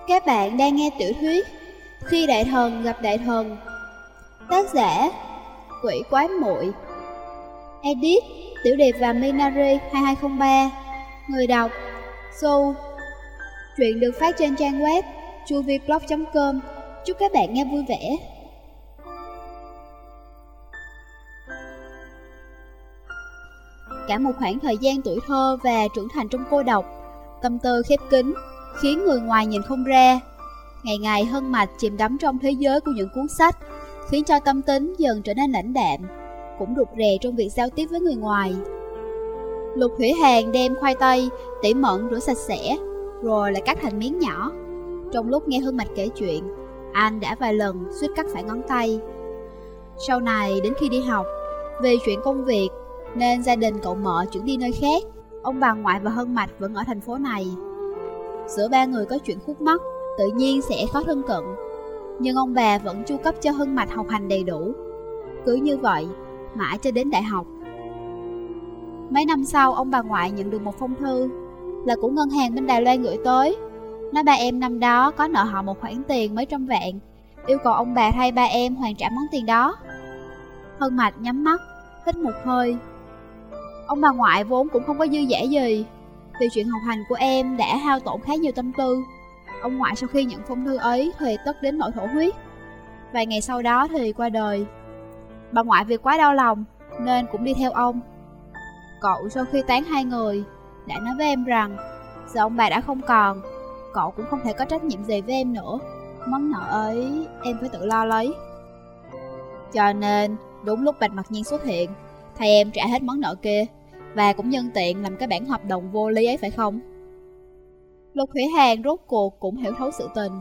Các bạn đang nghe tiểu thuyết Khi đại thần gặp đại thần, tác giả Quỷ Quái Muội, edit Tiểu Điệp và Minari 2203, người đọc Su. Truyện được phát trên trang web chuviblog.com. Chúc các bạn nghe vui vẻ. Cả một khoảng thời gian tuổi thơ và trưởng thành trong cô độc, tâm tư khép kín khiến người ngoài nhìn không ra. Ngày ngày Hân Mạch chìm đắm trong thế giới của những cuốn sách, khiến cho tâm tính dần trở nên lãnh đạm, cũng rụt rè trong việc giao tiếp với người ngoài. Lục Thủy Hàn đem khoai tây tỉ mẩn rửa sạch sẽ, rồi lại cắt thành miếng nhỏ. Trong lúc nghe Hân Mạch kể chuyện, anh đã vài lần suýt cắt phải ngón tay. Sau này đến khi đi học, vì chuyện công việc nên gia đình cậu mợ chuyển đi nơi khác. Ông bà ngoại và Hân Mạch vẫn ở thành phố này. Giữa ba người có chuyện khúc mắc, tự nhiên sẽ khó thân cận. Nhưng ông bà vẫn chu cấp cho Hân Mạch học hành đầy đủ. Cứ như vậy, mãi cho đến đại học. Mấy năm sau, ông bà ngoại nhận được một phong thư, là của ngân hàng bên Đài Loan gửi tới. Nói ba em năm đó có nợ họ một khoản tiền mấy trăm vạn, yêu cầu ông bà thay ba em hoàn trả món tiền đó. Hân Mạch nhắm mắt, hít một hơi. Ông bà ngoại vốn cũng không có dư dả gì, vì chuyện học hành của em đã hao tổn khá nhiều tâm tư. Ông ngoại sau khi nhận phong thư ấy thì tức đến nỗi thổ huyết. Vài ngày sau đó thì qua đời. Bà ngoại vì quá đau lòng nên cũng đi theo ông. Cậu sau khi tán hai người đã nói với em rằng giờ ông bà đã không còn, cậu cũng không thể có trách nhiệm gì với em nữa. Món nợ ấy em phải tự lo lấy. Cho nên đúng lúc Bạch Mặc Nhiên xuất hiện, thầy em trả hết món nợ kia, và cũng nhân tiện làm cái bản hợp đồng vô lý ấy phải không? Lục Thủy Hàn rốt cuộc cũng hiểu thấu sự tình.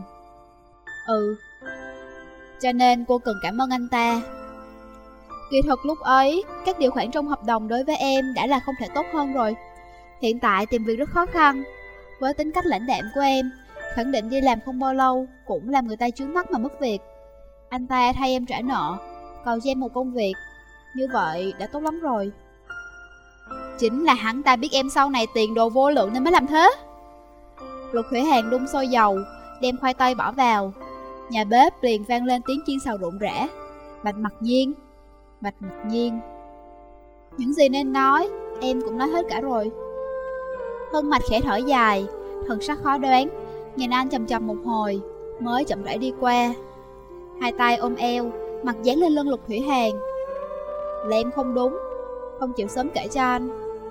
Cho nên cô cần cảm ơn anh ta. Kỳ thực lúc ấy, các điều khoản trong hợp đồng đối với em đã là không thể tốt hơn rồi. Hiện tại tìm việc rất khó khăn. Với tính cách lãnh đạm của em, khẳng định đi làm không bao lâu cũng làm người ta chướng mắt mà mất việc. Anh ta thay em trả nợ, còn cho em một công việc. Như vậy đã tốt lắm rồi. Chính là hắn ta biết em sau này tiền đồ vô lượng nên mới làm thế. Lục Thủy Hàn đun sôi dầu, đem khoai tây bỏ vào. Nhà bếp liền vang lên tiếng chiên xào rộn rã. Bạch Mặc Nhiên, Bạch Mặc Nhiên. Những gì nên nói, em cũng nói hết cả rồi. Hân Mạch khẽ thở dài, thần sắc khó đoán, nhìn anh chầm chầm một hồi, mới chậm rãi đi qua. Hai tay ôm eo, mặt dán lên lưng Lục Thủy Hàn. Là em không đúng, không chịu sớm kể cho anh.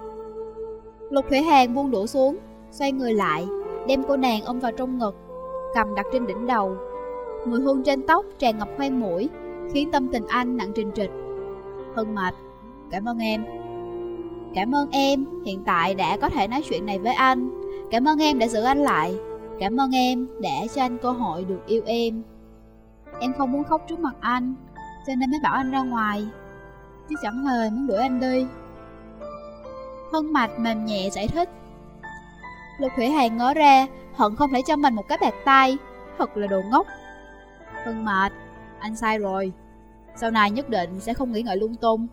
Lục Thủy Hàn buông đũa xuống, xoay người lại, đem cô nàng ôm vào trong ngực, cầm đặt trên đỉnh đầu. Mùi hương trên tóc tràn ngập khoang mũi, khiến tâm tình anh nặng trịch trịch. Hân Mạch, cảm ơn em. Cảm ơn em hiện tại đã có thể nói chuyện này với anh. Cảm ơn em đã giữ anh lại. Cảm ơn em đã cho anh cơ hội được yêu em. Em không muốn khóc trước mặt anh, cho nên mới bảo anh ra ngoài, chứ chẳng hề muốn đuổi anh đi. Hân Mạch mềm nhẹ giải thích. Lục Thủy Hàn ngớ ra, hận không thể cho mình một cái bạt tay. Thật là đồ ngốc. Hân Mạch, anh sai rồi. Sau này nhất định sẽ không nghĩ ngợi lung tung.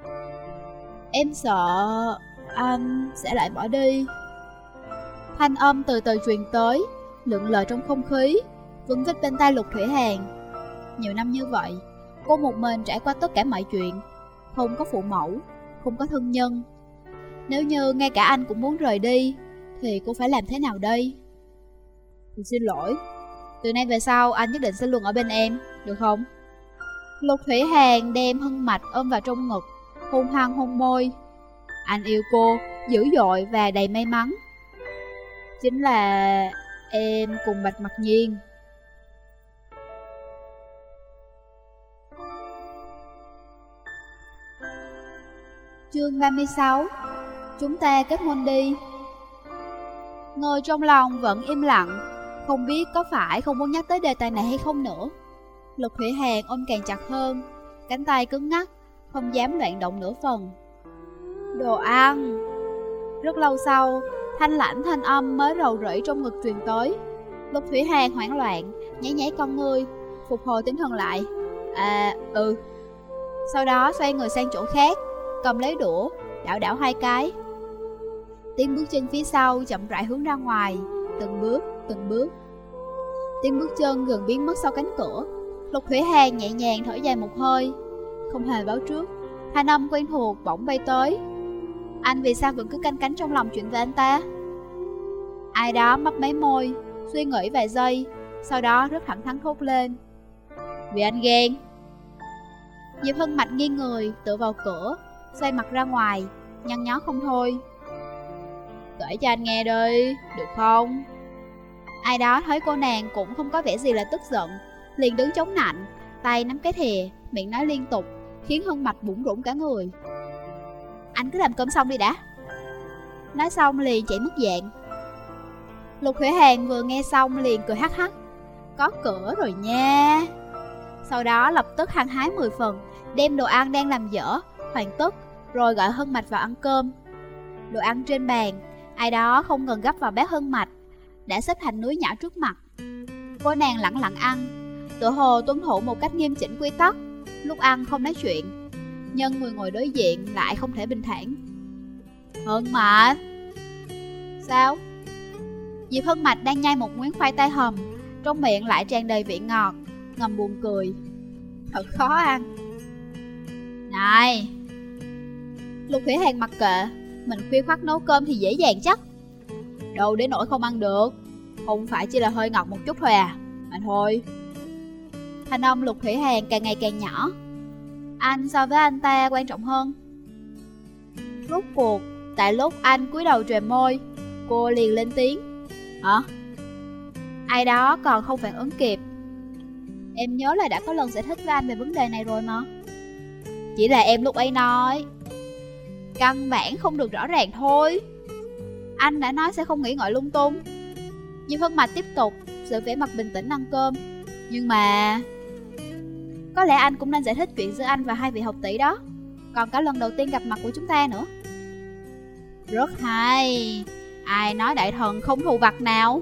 Em sợ anh sẽ lại bỏ đi. Thanh âm từ từ truyền tới, lượn lờ trong không khí, vững vít bên tai Lục Thủy Hàn. Nhiều năm như vậy, cô một mình trải qua tất cả mọi chuyện. Không có phụ mẫu, không có thân nhân. Nếu như ngay cả anh cũng muốn rời đi, thì cô phải làm thế nào đây? Xin lỗi, từ nay về sau anh nhất định sẽ luôn ở bên em, được không? Lục Thủy Hàn đem Hân Mạch ôm vào trong ngực, hôn hăng hôn môi. Anh yêu cô, dữ dội và đầy may mắn. Chính là em cùng Bạch Mặc Nhiên. Chương 36. Chúng ta kết hôn đi. Ngồi trong lòng vẫn im lặng, không biết có phải không muốn nhắc tới đề tài này hay không nữa. Lục Thủy Hàn ôm càng chặt hơn, cánh tay cứng ngắc, không dám loạn động nửa phần. Đồ ăn. Rất lâu sau, thanh lãnh thanh âm mới rầu rĩ trong ngực truyền tới. Lục Thủy Hàn hoảng loạn, nháy nháy con ngươi, phục hồi tinh thần lại. Sau đó xoay người sang chỗ khác, cầm lấy đũa, đảo đảo hai cái. Tiếng bước chân phía sau chậm rãi hướng ra ngoài, từng bước. Tiếng bước chân gần biến mất sau cánh cửa. Lục Thủy Hàn nhẹ nhàng thở dài một hơi. Không hề báo trước, thanh âm quen thuộc bỗng bay tới. Anh vì sao vẫn cứ canh cánh trong lòng chuyện về anh ta? Ai đó mấp máy môi, suy nghĩ vài giây, sau đó rất thẳng thắn thốt lên: vì anh ghen. Diệp Hân Mạch nghiêng người tựa vào cửa, xoay mặt ra ngoài, nhăn nhó không thôi. Kể cho anh nghe đi, được không? Ai đó thấy cô nàng cũng không có vẻ gì là tức giận, liền đứng chống nạnh, tay nắm cái thìa, miệng nói liên tục, khiến Hân Mạch bủn rủn cả người. Anh cứ làm cơm xong đi đã. Nói xong liền chạy mất dạng. Lục Thủy Hàn vừa nghe xong liền cười hắc hắc. Có cửa rồi nha. Sau đó lập tức hăng hái 10 phần, đem đồ ăn đang làm dở hoàn tất, rồi gọi Hân Mạch vào ăn cơm. Đồ ăn trên bàn, ai đó không ngừng gấp vào bát Hân Mạch, đã xếp thành núi nhỏ trước mặt. Cô nàng lẳng lặng ăn, tựa hồ tuân thủ một cách nghiêm chỉnh quy tắc, lúc ăn không nói chuyện, nhưng người ngồi đối diện lại không thể bình thản. Hân Mạch. Sao? Diệp Hân Mạch đang nhai một miếng khoai tây hầm, trong miệng lại tràn đầy vị ngọt, ngầm buồn cười. Thật khó ăn. Này! Lục Thủy Hàn mặc kệ, mình khuya khoắt nấu cơm thì dễ dàng chắc. Đâu đến nỗi không ăn được, không phải chỉ là hơi ngọt một chút thôi à, mà thôi. Thanh âm Lục Thủy Hàn càng ngày càng nhỏ. Anh so với anh ta quan trọng hơn. Rốt cuộc, tại lúc anh cúi đầu trề môi, cô liền lên tiếng. Hả? Ai đó còn không phản ứng kịp. Em nhớ là đã có lần giải thích với anh về vấn đề này rồi mà. Chỉ là em lúc ấy nói căn bản không được rõ ràng thôi. Anh đã nói sẽ không nghĩ ngợi lung tung. Diệp Hân Mạch tiếp tục sự vẻ mặt bình tĩnh ăn cơm. Nhưng mà có lẽ anh cũng nên giải thích chuyện giữa anh và hai vị học tỷ đó, còn cả lần đầu tiên gặp mặt của chúng ta nữa. Rất hay. Ai nói đại thần không thù vặt nào?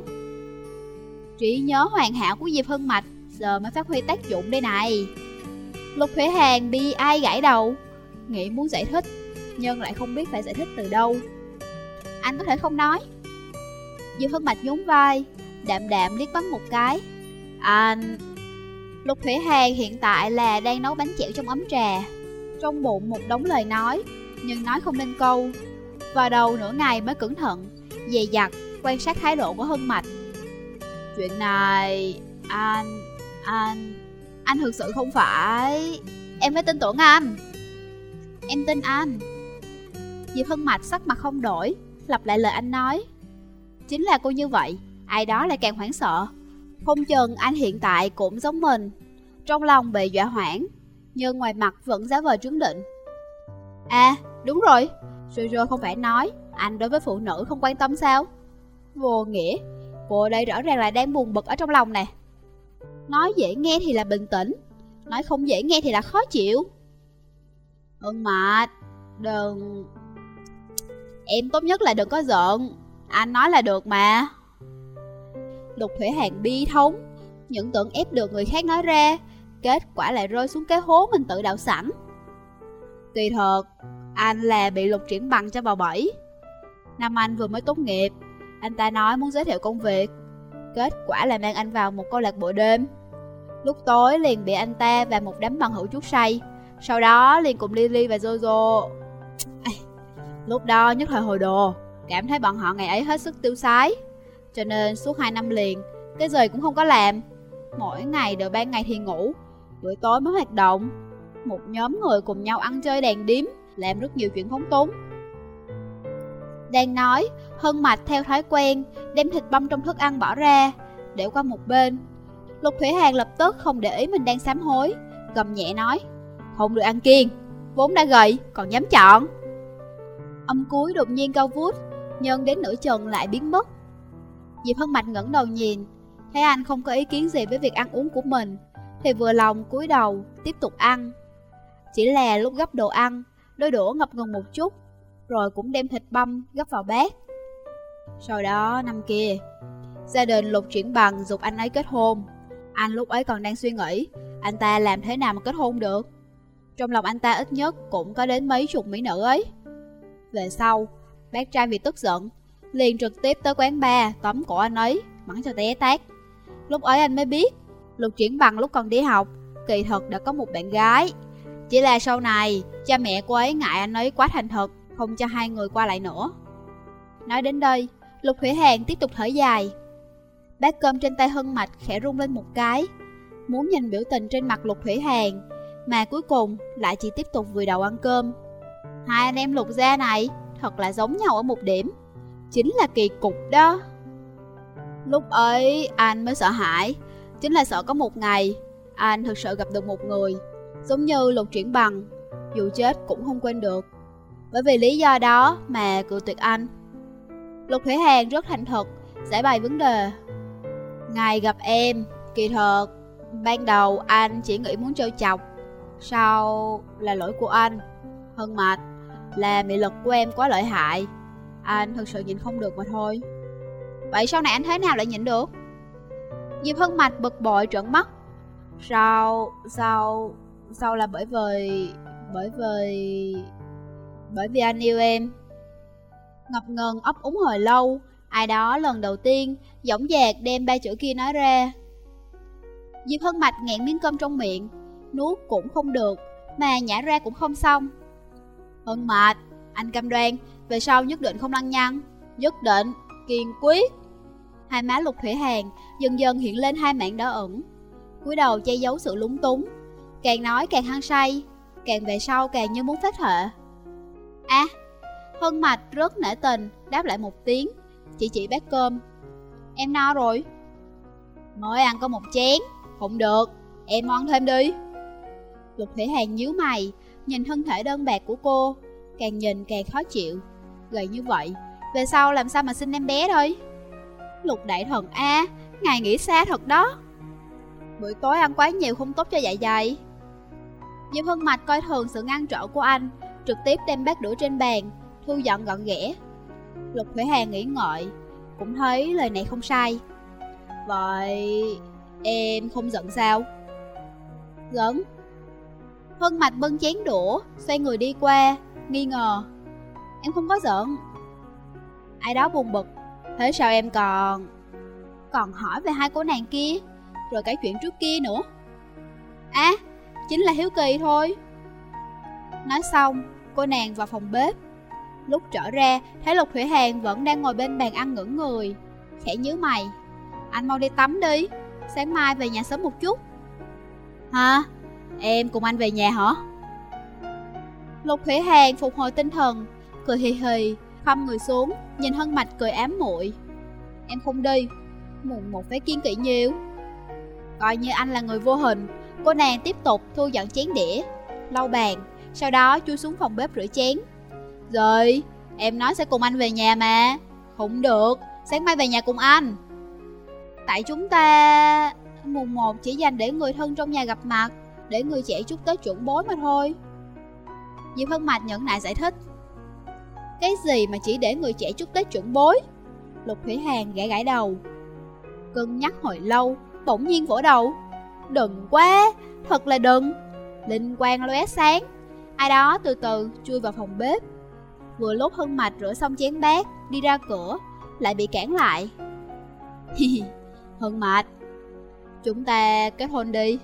Trí nhớ hoàn hảo của Diệp Hân Mạch giờ mới phát huy tác dụng đây này. Lục Thủy Hàn bi ai gãi đầu, nghĩ muốn giải thích nhưng lại không biết phải giải thích từ đâu. Anh có thể không nói. Diệp Hân Mạch nhún vai, đạm đạm liếc bắn một cái. Anh... Lục Thủy Hàn hiện tại là đang nấu bánh chèo trong ấm trà, trong bụng một đống lời nói, nhưng nói không nên câu. Vào đầu nửa ngày mới cẩn thận, dè dặt quan sát thái độ của Hân Mạch. Chuyện này... Anh thực sự không phải... Em phải tin tưởng anh. Em tin anh. Diệp Hân Mạch sắc mặt không đổi, lặp lại lời anh nói. Chính là cô như vậy, ai đó lại càng hoảng sợ. Không chừng anh hiện tại cũng giống mình, trong lòng bị dọa hoảng, nhưng ngoài mặt vẫn giả vờ trấn định. À, đúng rồi, Jojo không phải nói anh đối với phụ nữ không quan tâm sao? Vô nghĩa, cô đây rõ ràng là đang buồn bực ở trong lòng nè. Nói dễ nghe thì là bình tĩnh, nói không dễ nghe thì là khó chịu. Hân Mạch, đừng... Em tốt nhất là đừng có giận, anh nói là được mà. Lục Thủy Hàn bi thống, những tưởng ép được người khác nói ra, kết quả lại rơi xuống cái hố mình tự đào sẵn. Kỳ thật, anh là bị Lục Triển Bằng cho vào bẫy. Năm anh vừa mới tốt nghiệp, anh ta nói muốn giới thiệu công việc, kết quả là mang anh vào một câu lạc bộ đêm. Lúc tối liền bị anh ta và một đám bằng hữu chuốc say, sau đó liền cùng Lily và Jojo. Lúc đó nhất thời hồi đồ, cảm thấy bọn họ ngày ấy hết sức tiêu sái, cho nên suốt 2 năm liền, cái gì cũng không có làm. Mỗi ngày đều ban ngày thì ngủ, buổi tối mới hoạt động. Một nhóm người cùng nhau ăn chơi đàn điếm, làm rất nhiều chuyện phóng túng. Đang nói, Hân Mạch theo thói quen đem thịt băm trong thức ăn bỏ ra, để qua một bên. Lục Thủy Hàn lập tức không để ý mình đang sám hối, gầm nhẹ nói: Không được ăn kiêng, vốn đã gầy còn dám chọn. Âm cuối đột nhiên cao vút, nhưng đến nửa chừng lại biến mất. Diệp Hân Mạch ngẩng đầu nhìn, thấy anh không có ý kiến gì với việc ăn uống của mình, thì vừa lòng cúi đầu tiếp tục ăn. Chỉ là lúc gấp đồ ăn, đôi đũa ngập ngừng một chút, rồi cũng đem thịt băm gấp vào bát. Sau đó năm kia, gia đình Lục Triển Bằng giục anh ấy kết hôn. Anh lúc ấy còn đang suy nghĩ anh ta làm thế nào mà kết hôn được. Trong lòng anh ta ít nhất cũng có đến mấy chục mỹ nữ ấy. Về sau, bác trai vì tức giận liền trực tiếp tới quán bar tóm cổ anh ấy, mắng cho té tát. Lúc ấy anh mới biết, Lục Triển Bằng lúc còn đi học, kỳ thực đã có một bạn gái. Chỉ là sau này, cha mẹ cô ấy ngại anh ấy quá thành thật, không cho hai người qua lại nữa. Nói đến đây, Lục Thủy Hàn tiếp tục thở dài. Bát cơm trên tay Hân Mạch khẽ rung lên một cái, muốn nhìn biểu tình trên mặt Lục Thủy Hàn, mà cuối cùng lại chỉ tiếp tục vùi đầu ăn cơm. Hai anh em Lục gia này thật là giống nhau ở một điểm, chính là kỳ cục đó. Lúc ấy anh mới sợ hãi, chính là sợ có một ngày anh thực sự gặp được một người giống như Lục Triển Bằng, dù chết cũng không quên được. Bởi vì lý do đó mà cự tuyệt anh. Lục Thủy Hàn rất thành thật giải bày vấn đề. Ngày gặp em, kỳ thật ban đầu anh chỉ nghĩ muốn trêu chọc, sau là lỗi của anh. Hân Mạch, là mị lực của em quá lợi hại, anh thực sự nhịn không được mà thôi. Vậy sau này anh thế nào lại nhịn được? Diệp Hân Mạch bực bội trợn mắt. Sao là bởi vì anh yêu em. Ngập ngừng ấp úng hồi lâu, ai đó lần đầu tiên dõng dạc đem ba chữ kia nói ra. Diệp Hân Mạch nghẹn miếng cơm trong miệng, nuốt cũng không được, mà nhả ra cũng không xong. Hân Mạch, anh cam đoan về sau nhất định không lăng nhăng, nhất định, kiên quyết. Hai má Lục Thủy Hàn dần dần hiện lên hai mảng đỏ ửng, cúi đầu che giấu sự lúng túng, càng nói càng hăng say, càng về sau càng như muốn phát thệ. Hân Mạch rất nể tình đáp lại một tiếng, chỉ bát cơm. Em no rồi. Mới ăn có một chén, không được, em ăn thêm đi. Lục Thủy Hàn nhíu mày, nhìn thân thể đơn bạc của cô, càng nhìn càng khó chịu. Gầy như vậy, về sau làm sao mà sinh em bé thôi. Lục đại thần a, ngài nghĩ xa thật đó. Buổi tối ăn quá nhiều không tốt cho dạ dày. Diệp Hân Mạch coi thường sự ngăn trở của anh, trực tiếp đem bát đũa trên bàn, thu dọn gọn ghẽ. Lục Thủy Hàn nghĩ ngợi, cũng thấy lời này không sai. Vậy em không giận sao? Giận. Hân Mạch bưng chén đũa, xoay người đi qua, nghi ngờ. Em không có giận. Ai đó buồn bực. Thế sao em còn hỏi về hai cô nàng kia, rồi cái chuyện trước kia nữa? Chính là hiếu kỳ thôi. Nói xong, cô nàng vào phòng bếp. Lúc trở ra, thấy Lục Thủy Hàn vẫn đang ngồi bên bàn ăn ngẩn người, khẽ nhíu mày. Anh mau đi tắm đi, sáng mai về nhà sớm một chút. Hả? Em cùng anh về nhà hả? Lục Thủy Hàn phục hồi tinh thần, cười hì hì, khom người xuống, nhìn Hân Mạch cười ám muội. Em không đi, mùng một phải kiên kỵ nhiều. Coi như anh là người vô hình. Cô nàng tiếp tục thu dọn chén đĩa, lau bàn, sau đó chui xuống phòng bếp rửa chén. Rồi, em nói sẽ cùng anh về nhà mà. Không được, sáng mai về nhà cùng anh. Tại chúng ta mùng 1 chỉ dành để người thân trong nhà gặp mặt, để người trẻ chúc Tết trưởng bối mà thôi. Diệp Hân Mạch nhẫn nại giải thích. Cái gì mà chỉ để người trẻ chúc Tết trưởng bối? Lục Thủy Hàn gãi đầu, cân nhắc hồi lâu, bỗng nhiên vỗ đầu. Đừng quá, thật là đừng. Linh quang lóe sáng, ai đó từ từ chui vào phòng bếp. Vừa lúc Hân Mạch rửa xong chén bát, đi ra cửa, lại bị cản lại. Hân Mạch, chúng ta kết hôn đi.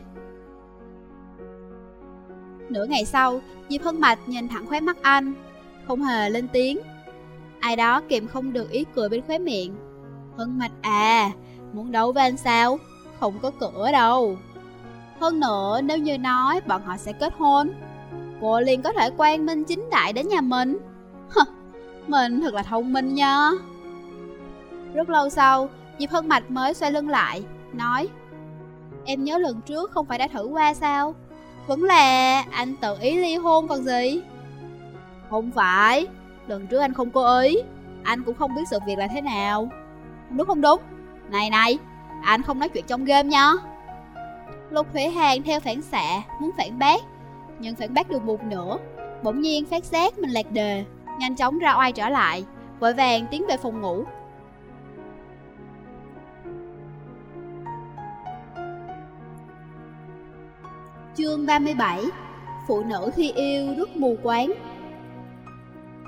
Nửa ngày sau, Diệp Hân Mạch nhìn thẳng khóe mắt anh, không hề lên tiếng. Ai đó kìm không được ý cười bên khóe miệng. Hân Mạch à, muốn đấu với anh sao? Không có cửa đâu. Hơn nữa, nếu như nói bọn họ sẽ kết hôn, cô liền có thể quang minh chính đại đến nhà mình. Mình thật là thông minh nha. Rất lâu sau, Diệp Hân Mạch mới xoay lưng lại, nói. Em nhớ lần trước không phải đã thử qua sao? Vẫn là anh tự ý ly hôn còn gì. Không phải, lần trước anh không cố ý, anh cũng không biết sự việc là thế nào. Không đúng. Này, anh không nói chuyện trong game nha. Lục Thủy Hàn theo phản xạ muốn phản bác, nhưng phản bác được một nửa, bỗng nhiên phát giác mình lạc đề, nhanh chóng ra oai trở lại, vội vàng tiến về phòng ngủ. Chương 37. Phụ nữ khi yêu rất mù quáng.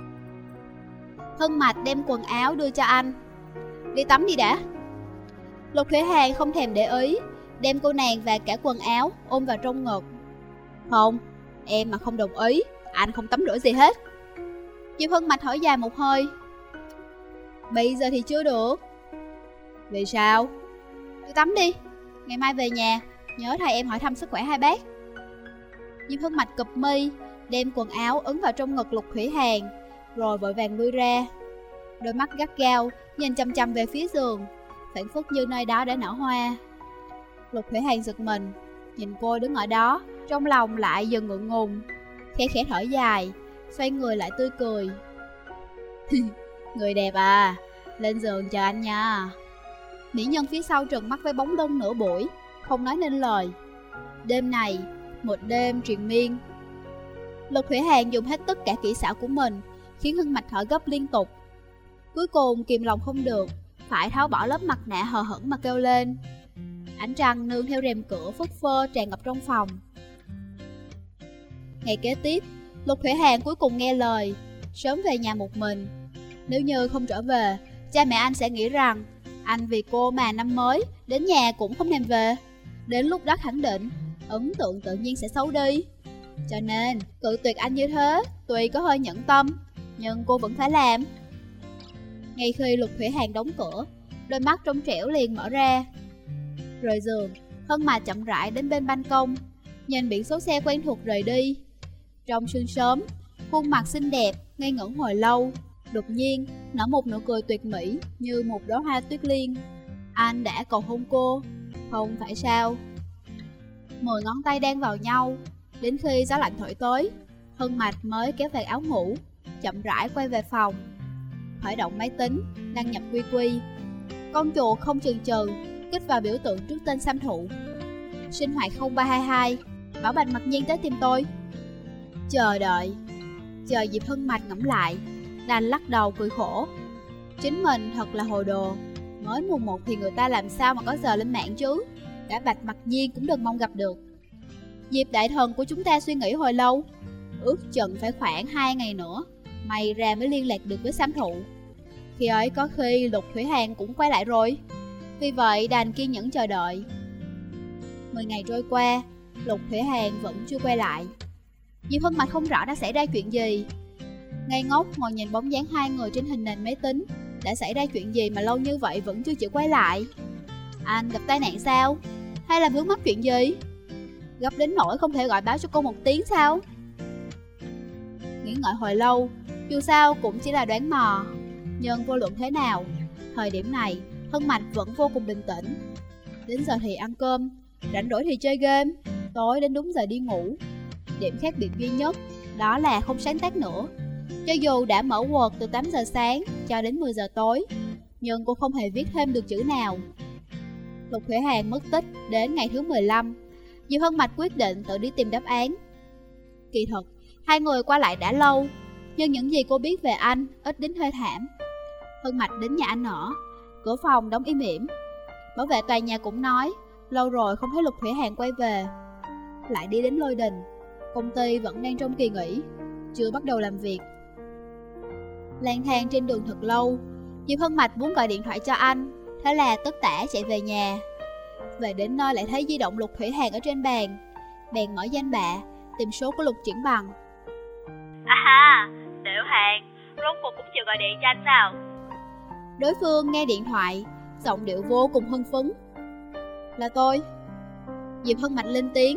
Hân Mạch đem quần áo đưa cho anh. Đi tắm đi đã. Lục Thủy Hàn không thèm để ý, đem cô nàng và cả quần áo ôm vào trong ngực. Không, em mà không đồng ý, anh không tắm rửa gì hết. Diệp Hân Mạch thở dài một hơi. Bây giờ thì chưa được. Vì sao? Đi tắm đi, ngày mai về nhà nhớ thay em hỏi thăm sức khỏe hai bác. Diệp Hân Mạch cụp mi, đem quần áo ấn vào trong ngực Lục Thủy Hàn, rồi vội vàng lui ra. Đôi mắt gắt gao nhìn chằm chằm về phía giường, phảng phất như nơi đó đã nở hoa. Lục Thủy Hàn giật mình, nhìn cô đứng ở đó, trong lòng lại dần ngượng ngùng, khẽ khẽ thở dài, xoay người lại tươi cười. Người đẹp à, lên giường chờ anh nha. Mỹ nhân phía sau trừng mắt với bóng lưng nửa buổi, không nói nên lời. Đêm này, một đêm triền miên. Lục Thủy Hàn dùng hết tất cả kỹ xảo của mình, khiến Hân Mạch thở gấp liên tục. Cuối cùng kìm lòng không được, phải tháo bỏ lớp mặt nạ hờ hững mà kêu lên. Ánh trăng nương theo rèm cửa phất phơ tràn ngập trong phòng. Ngày kế tiếp, Lục Thủy Hàn cuối cùng nghe lời, sớm về nhà một mình. Nếu như không trở về, cha mẹ anh sẽ nghĩ rằng anh vì cô mà năm mới đến nhà cũng không thèm về. Đến lúc đó khẳng định ấn tượng tự nhiên sẽ xấu đi. Cho nên cự tuyệt anh như thế tuy có hơi nhẫn tâm, nhưng cô vẫn phải làm. Ngay khi Lục Thủy Hàn đóng cửa, đôi mắt trong trẻo liền mở ra. Rời giường, Hân Mạch chậm rãi đến bên ban công, nhìn biển số xe quen thuộc rời đi. Trong sương sớm, khuôn mặt xinh đẹp ngây ngẩn hồi lâu, đột nhiên nở một nụ cười tuyệt mỹ như một đóa hoa tuyết liên. Anh đã cầu hôn cô, không phải sao? 10 ngón tay đan vào nhau, đến khi gió lạnh thổi tới, Hân Mạch mới kéo vạt áo ngủ, chậm rãi quay về phòng. Khởi động máy tính, đăng nhập quy quy. Con chuột không chần chừ kích vào biểu tượng trước tên Sam Thụ. Sinh hoạt 0322, bảo Bạch Mặc Nhiên tới tìm tôi. Chờ đợi. Chờ Diệp Hân Mạch ngẫm lại, đành lắc đầu cười khổ. Chính mình thật là hồ đồ. Mới mùng 1 thì người ta làm sao mà có giờ lên mạng chứ? Cả Bạch Mặc Nhiên cũng đừng mong gặp được. Diệp đại thần của chúng ta suy nghĩ hồi lâu, ước chừng phải khoảng 2 ngày nữa may ra mới liên lạc được với Sam Thụ. Khi ấy có khi Lục Thủy Hàn cũng quay lại rồi, vì vậy đành kiên nhẫn chờ đợi. 10 ngày trôi qua, Lục Thủy Hàn vẫn chưa quay lại. Diệp Hân Mạch không rõ đã xảy ra chuyện gì, ngây ngốc ngồi nhìn bóng dáng hai người trên hình nền máy tính. Đã xảy ra chuyện gì mà lâu như vậy vẫn chưa chịu quay lại? Anh gặp tai nạn sao? Hay là vướng mắc chuyện gì? Gấp đến nỗi không thể gọi báo cho cô một tiếng sao? Nghĩ ngợi hồi lâu, dù sao cũng chỉ là đoán mò. Nhưng vô luận thế nào, thời điểm này Hân Mạch vẫn vô cùng bình tĩnh. Đến giờ thì ăn cơm, rảnh rỗi thì chơi game, tối đến đúng giờ đi ngủ. Điểm khác biệt duy nhất đó là không sáng tác nữa. Cho dù đã mở Word từ 8 giờ sáng cho đến 10 giờ tối, nhưng cô không hề viết thêm được chữ nào. Lục Thủy Hàn mất tích đến ngày thứ 15, Diệp Hân Mạch quyết định tự đi tìm đáp án. Kỳ thực, hai người qua lại đã lâu, nhưng những gì cô biết về anh ít đến thê thảm. Hân Mạch đến nhà anh ở, cửa phòng đóng im ỉm. Bảo vệ tòa nhà cũng nói, lâu rồi không thấy Lục Thủy Hàn quay về. Lại đi đến Lôi Đình, công ty vẫn đang trong kỳ nghỉ, chưa bắt đầu làm việc. Lang thang trên đường thật lâu, Diệp Hân Mạch muốn gọi điện thoại cho anh, thế là tất tả chạy về nhà. Về đến nơi lại thấy di động Lục Thủy Hàn ở trên bàn, bèn mở danh bạ, tìm số của Lục Triển Bằng. À, Tiểu Hàn, rốt cuộc cũng chịu gọi điện cho anh sao? Đối phương nghe điện thoại, giọng điệu vô cùng hưng phấn. Là tôi. Diệp Hân Mạch lên tiếng.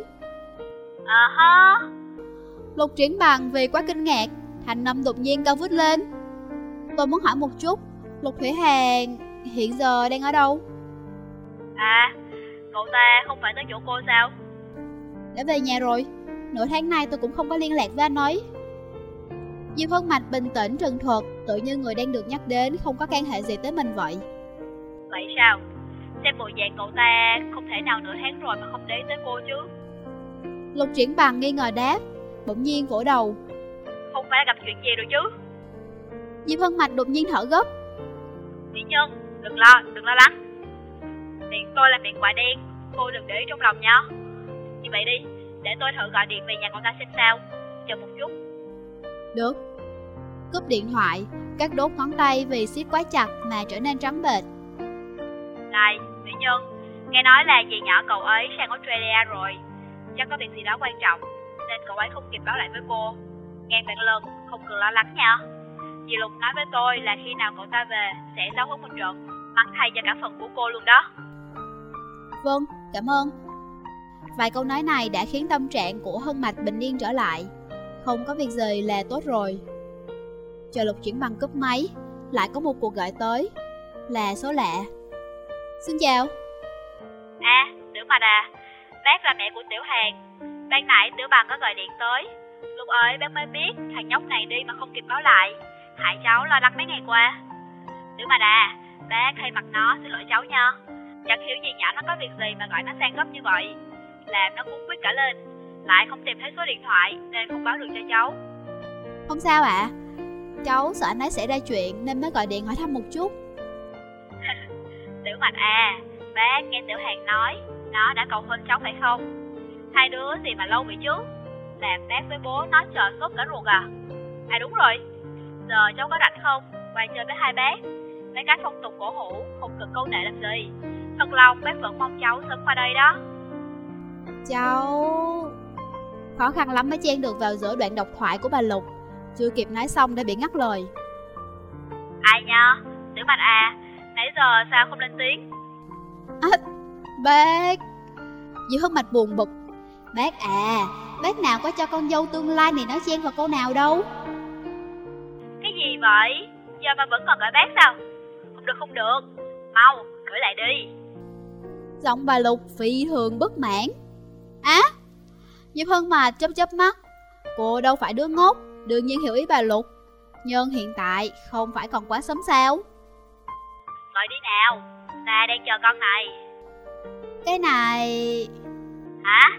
Lục Triển Bằng vì quá kinh ngạc, thành âm đột nhiên cao vút lên. Tôi muốn hỏi một chút, Lục Thủy Hàn hiện giờ đang ở đâu? À, cậu ta không phải tới chỗ cô sao? Đã về nhà rồi, nửa tháng nay tôi cũng không có liên lạc với anh ấy. Diệp Hân Mạch bình tĩnh trần thuật, tự như người đang được nhắc đến không có can hệ gì tới mình vậy. Vậy sao? Xem bộ dạng cậu ta không thể nào nửa tháng rồi mà không để tới cô chứ. Lục Triển Bằng nghi ngờ đáp, bỗng nhiên vỗ đầu. Không phải gặp chuyện gì rồi chứ? Diệp Hân Mạch đột nhiên thở gấp. Mỹ Nhân, đừng lo lắng. Miệng tôi là miệng quả đen, cô đừng để ý trong lòng nha. Như vậy đi, để tôi thử gọi điện về nhà cậu ta xem sao. Chờ một chút. Được. Cúp điện thoại, các đốt ngón tay vì siết quá chặt mà trở nên trắng bệch. Này, Mỹ Nhân, nghe nói là dì nhỏ cậu ấy sang Australia rồi. Chắc có việc gì đó quan trọng, nên cậu ấy không kịp báo lại với cô. Ngàn vạn lần, không cần lo lắng nha. Dì Lục nói với tôi là khi nào cậu ta về, sẽ giáo huấn một trận, mắng thay cho cả phần của cô luôn đó. Vâng, cảm ơn. Vài câu nói này đã khiến tâm trạng của Hân Mạch bình yên trở lại. Không có việc gì là tốt rồi. Chờ Lục chuyển bằng cúp máy, lại có một cuộc gọi tới. Là số lạ. Xin chào. À, Tiểu Mạch à, bác là mẹ của Tiểu Hàn. Ban nãy Tiểu Bằng có gọi điện tới. Lúc ấy bác mới biết thằng nhóc này đi mà không kịp báo lại, hại cháu lo lắng mấy ngày qua. Tiểu Mạch à, bác thay mặt nó xin lỗi cháu nha. Chẳng hiểu gì nhỏ nó có việc gì mà gọi nó sang gấp như vậy, làm nó cuống quýt cả lên, lại không tìm thấy số điện thoại nên không báo được cho cháu. Không sao ạ. Cháu sợ anh ấy xảy ra chuyện nên mới gọi điện hỏi thăm một chút. Tiểu Mạch à, bác nghe Tiểu Hàn nói nó đã cầu hôn cháu phải không? Hai đứa gì mà lâu vậy chứ, làm bác với bố nó chờ sốt cả ruột à. À đúng rồi, giờ cháu có rảnh không, qua chơi với hai bác. Mấy cái phong tục cổ hủ không cần câu nệ làm gì. Thật lòng bác vẫn mong cháu sớm qua đây đó. Cháu... Khó khăn lắm mới chen được vào giữa đoạn độc thoại của bà Lục. Chưa kịp nói xong đã bị ngắt lời. Ai nha, Tiểu Mạch à, nãy giờ sao không lên tiếng? Bác... Dì Hân Mạch buồn bực. Bác à, bác nào có cho con dâu tương lai này nói chen vào câu nào đâu. Cái gì vậy? Giờ mà vẫn còn gọi bác sao? Không được, mau, gửi lại đi. Giọng bà Lục phi thường bất mãn. Á, Diệp Hân Mạch chớp mắt. Cô đâu phải đứa ngốc, đương nhiên hiểu ý bà Lục. Nhưng hiện tại không phải còn quá sớm sao? Gọi đi nào, ta đang chờ con này. Cái này... Hả?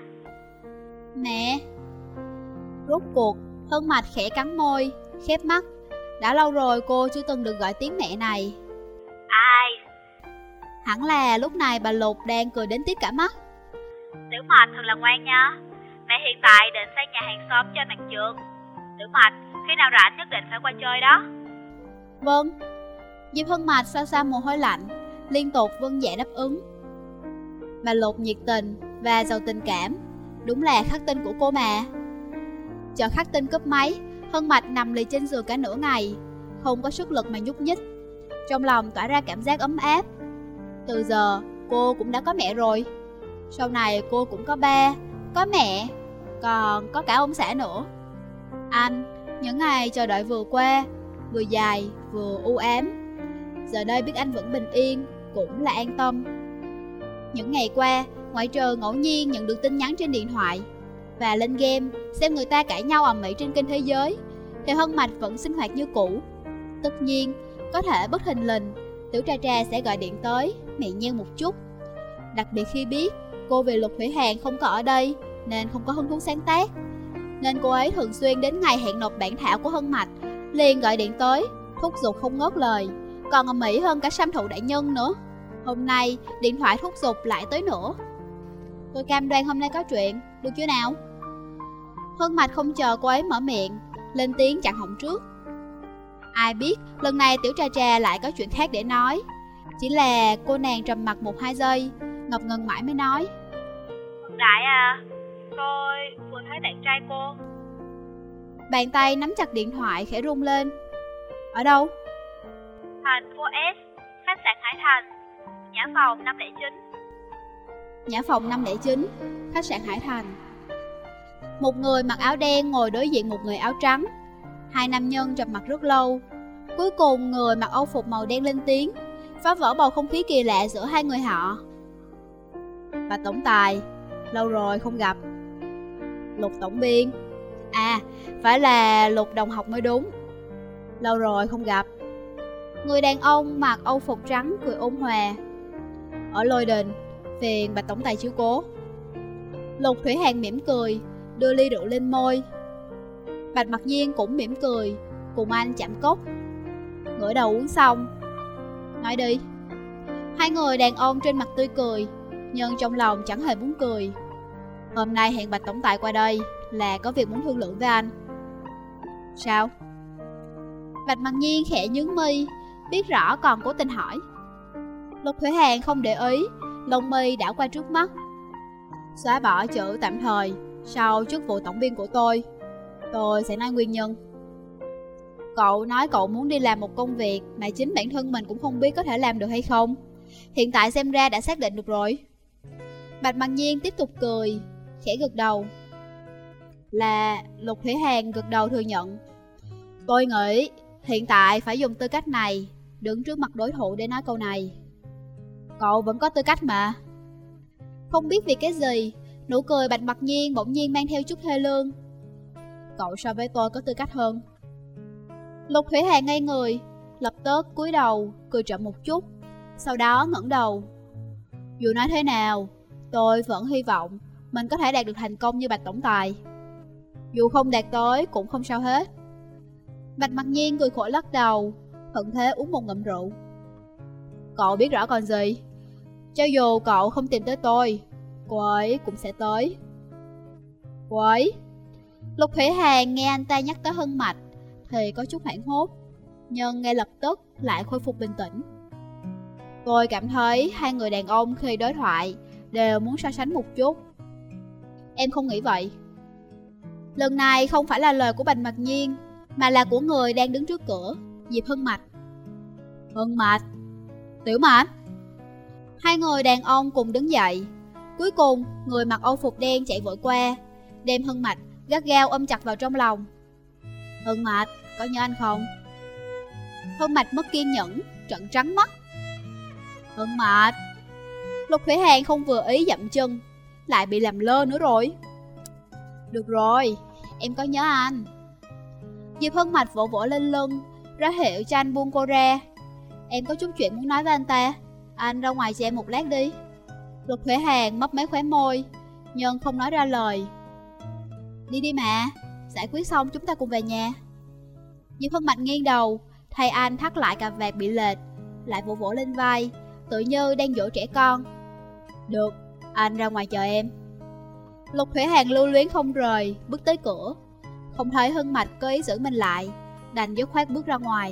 Mẹ. Rốt cuộc, Hân Mạch khẽ cắn môi, khép mắt. Đã lâu rồi cô chưa từng được gọi tiếng mẹ này. Ai? Hẳn là lúc này bà Lục đang cười đến tít cả mắt. Tiểu Mạch thật là ngoan nha. Mẹ hiện tại định sang nhà hàng xóm chơi mặt trượt. Tiểu Mạch, khi nào rảnh nhất định phải qua chơi đó. Vâng. Diệp Hân Mạch sao xa mồ hôi lạnh, liên tục vâng dạ đáp ứng. Bà Lục nhiệt tình và giàu tình cảm, đúng là khắc tinh của cô mà. Chờ khắc tinh cúp máy, Hân Mạch nằm lì trên giường cả nửa ngày, không có sức lực mà nhúc nhích. Trong lòng tỏa ra cảm giác ấm áp. Từ giờ cô cũng đã có mẹ rồi. Sau này cô cũng có ba, có mẹ, còn có cả ông xã nữa. Anh, những ngày chờ đợi vừa qua, vừa dài vừa u ám. Giờ đây biết anh vẫn bình yên, cũng là an tâm. Những ngày qua, ngoại trừ ngẫu nhiên nhận được tin nhắn trên điện thoại và lên game xem người ta cãi nhau ầm ĩ trên kênh Thế Giới, thì Hân Mạch vẫn sinh hoạt như cũ. Tất nhiên, có thể bất thình lình, Tiểu Trà Trà sẽ gọi điện tới, mẹ nheo một chút. Đặc biệt khi biết cô về Lục Thủy Hàn không có ở đây nên không có hứng thú sáng tác, nên cô ấy thường xuyên đến ngày hẹn nộp bản thảo của Hân Mạch liền gọi điện tới, thúc giục không ngớt lời, còn ầm ĩ hơn cả Sam Thụ đại nhân nữa. Hôm nay điện thoại thúc giục lại tới nữa. Tôi cam đoan hôm nay có chuyện, được chưa nào? Hân Mạch không chờ cô ấy mở miệng, lên tiếng chặn họng trước. Ai biết lần này Tiểu Trà Trà lại có chuyện khác để nói. Chỉ là cô nàng trầm mặc 1-2 giây, ngập ngừng mãi mới nói. Đại à, tôi vừa thấy bạn trai cô. Bàn tay nắm chặt điện thoại khẽ rung lên. Ở đâu? Thành phố S, khách sạn Hải Thành, nhã phòng 509. Nhã phòng 509, khách sạn Hải Thành. Một người mặc áo đen ngồi đối diện một người áo trắng. Hai nam nhân trầm mặc rất lâu. Cuối cùng người mặc âu phục màu đen lên tiếng, phá vỡ bầu không khí kỳ lạ giữa hai người họ. Bà tổng tài, lâu rồi không gặp. Lục tổng biên, à, phải là Lục đồng học mới đúng. Lâu rồi không gặp. Người đàn ông mặc âu phục trắng cười ôn hòa. Ở Lôi Đình, phiền bà tổng tài chiếu cố. Lục Thủy Hàn mỉm cười, đưa ly rượu lên môi. Bạch Mặc Nhiên cũng mỉm cười, cùng anh chạm cốc. Ngửa đầu uống xong. Nói đi. Hai người đàn ông trên mặt tươi cười, nhưng trong lòng chẳng hề muốn cười. Hôm nay hẹn Bạch tổng tài qua đây là có việc muốn thương lượng với anh. Sao? Bạch Mặc Nhiên khẽ nhướng mi, biết rõ còn cố tình hỏi. Lục Thủy Hàn không để ý, lông mi đảo qua trước mắt. Xóa bỏ chữ tạm thời sau chức vụ tổng biên của tôi sẽ nói nguyên nhân. Cậu nói cậu muốn đi làm một công việc mà chính bản thân mình cũng không biết có thể làm được hay không. Hiện tại xem ra đã xác định được rồi. Bạch Mặc Nhiên tiếp tục cười, khẽ gật đầu. Là Lục Thủy Hàn gật đầu thừa nhận. Tôi nghĩ hiện tại phải dùng tư cách này đứng trước mặt đối thủ để nói câu này. Cậu vẫn có tư cách mà. Không biết vì cái gì, nụ cười Bạch Mặc Nhiên bỗng nhiên mang theo chút thê lương. Cậu so với tôi có tư cách hơn. Lục Thủy Hàn ngây người, lập tức cúi đầu, cười chậm một chút, sau đó ngẩng đầu. Dù nói thế nào, tôi vẫn hy vọng mình có thể đạt được thành công như Bạch tổng tài. Dù không đạt tới cũng không sao hết. Bạch Mặc Nhiên cười khổ lắc đầu, thuận thế uống một ngụm rượu. Cậu biết rõ còn gì. Cho dù cậu không tìm tới tôi, cô ấy cũng sẽ tới. Cô ấy? Lục Thủy Hàn nghe anh ta nhắc tới Hân Mạch thì có chút hoảng hốt, nhưng ngay lập tức lại khôi phục bình tĩnh. Tôi cảm thấy hai người đàn ông khi đối thoại đều muốn so sánh một chút. Em không nghĩ vậy. Lần này không phải là lời của Bạch Mặc Nhiên, mà là của người đang đứng trước cửa, Diệp Hân Mạch. Hân Mạch? Tiểu Mạch? Hai người đàn ông cùng đứng dậy. Cuối cùng, người mặc âu phục đen chạy vội qua, đem Hân Mạch gắt gao ôm chặt vào trong lòng. Hân Mạch, có nhớ anh không? Hân Mạch mất kiên nhẫn, trợn trắng mắt. Hân Mạch. Lục Thủy Hàn không vừa ý dậm chân, lại bị làm lơ nữa rồi. Được rồi, em có nhớ anh. Diệp Hân Mạch vỗ vỗ lên lưng, ra hiệu cho anh buông cô ra. Em có chút chuyện muốn nói với anh ta, anh ra ngoài cho em một lát đi. Lục Thủy Hàn mấp máy khóe môi, nhưng không nói ra lời. Đi đi mà, giải quyết xong chúng ta cùng về nhà. Diệp Hân Mạch nghiêng đầu, thay anh thắt lại cà vạt bị lệch, lại vỗ vỗ lên vai, tự như đang dỗ trẻ con. Được, anh ra ngoài chờ em. Lục Thủy Hàn lưu luyến không rời, bước tới cửa. Không thấy Hân Mạch có ý giữ mình lại, đành dứt khoát bước ra ngoài.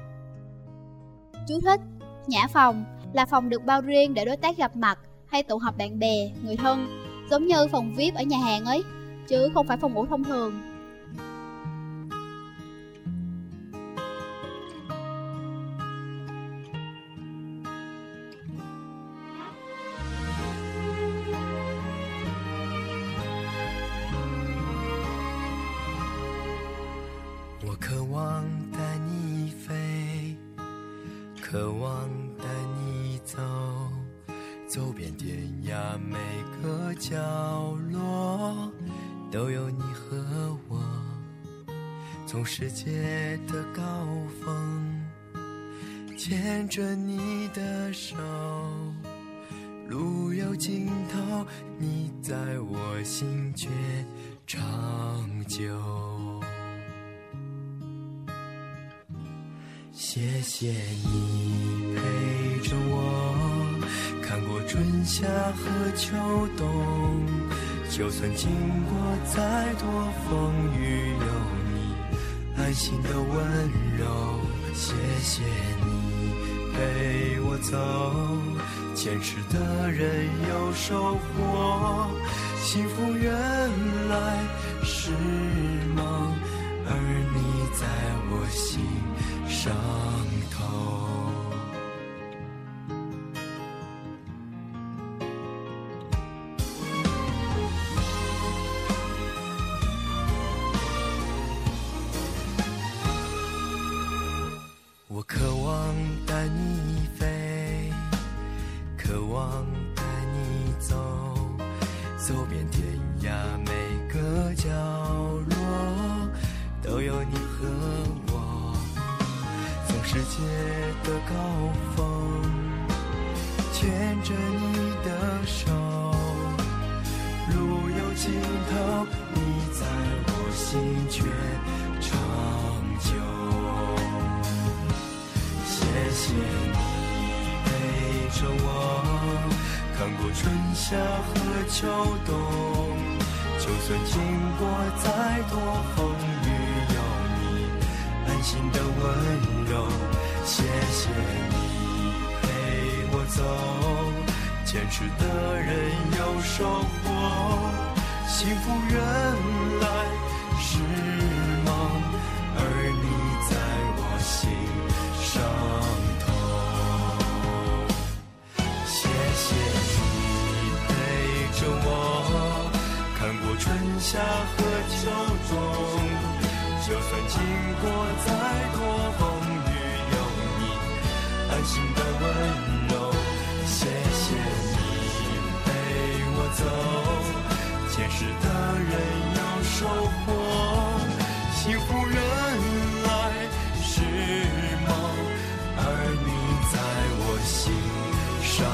Chú thích: nhã phòng là phòng được bao riêng để đối tác gặp mặt hay tụ họp bạn bè, người thân, giống như phòng VIP ở nhà hàng ấy, chứ không phải phòng ngủ thông thường. 从世界的高峰牵着你的手，路有尽头，你在我心却长久。谢谢你陪着我看过春夏和秋冬，就算经过再多风雨，有你安心的温柔。谢谢你陪我走，坚持的人有收获，幸福原来是梦，而你在我心上头。我渴望带你飞，渴望带你走，走遍天涯每个角落，都有你和我。从世界的高峰牵着你的手，路有尽头，你在我心却长久。谢谢你陪着我看过春夏和秋冬，就算经过再多风雨，有你安心的温柔。谢谢你陪我走，坚坚持的人有收获，幸福原来是梦，而你在我心上头。谢谢你陪着我，看过春夏和秋冬，就算经过再多风雨，有你安心的温柔。谢谢你陪我走，前世的人有收获，幸福原来是梦，而你在我心上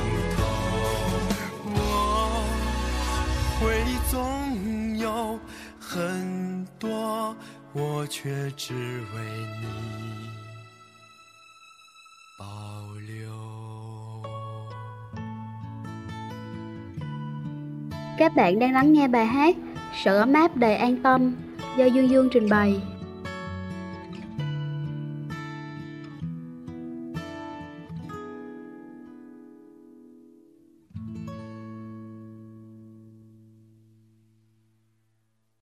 头。我回忆总有很多，我却只为你保留。 Các bạn đang lắng nghe bài hát Sự ấm áp đầy an tâm do Dương Dương trình bày.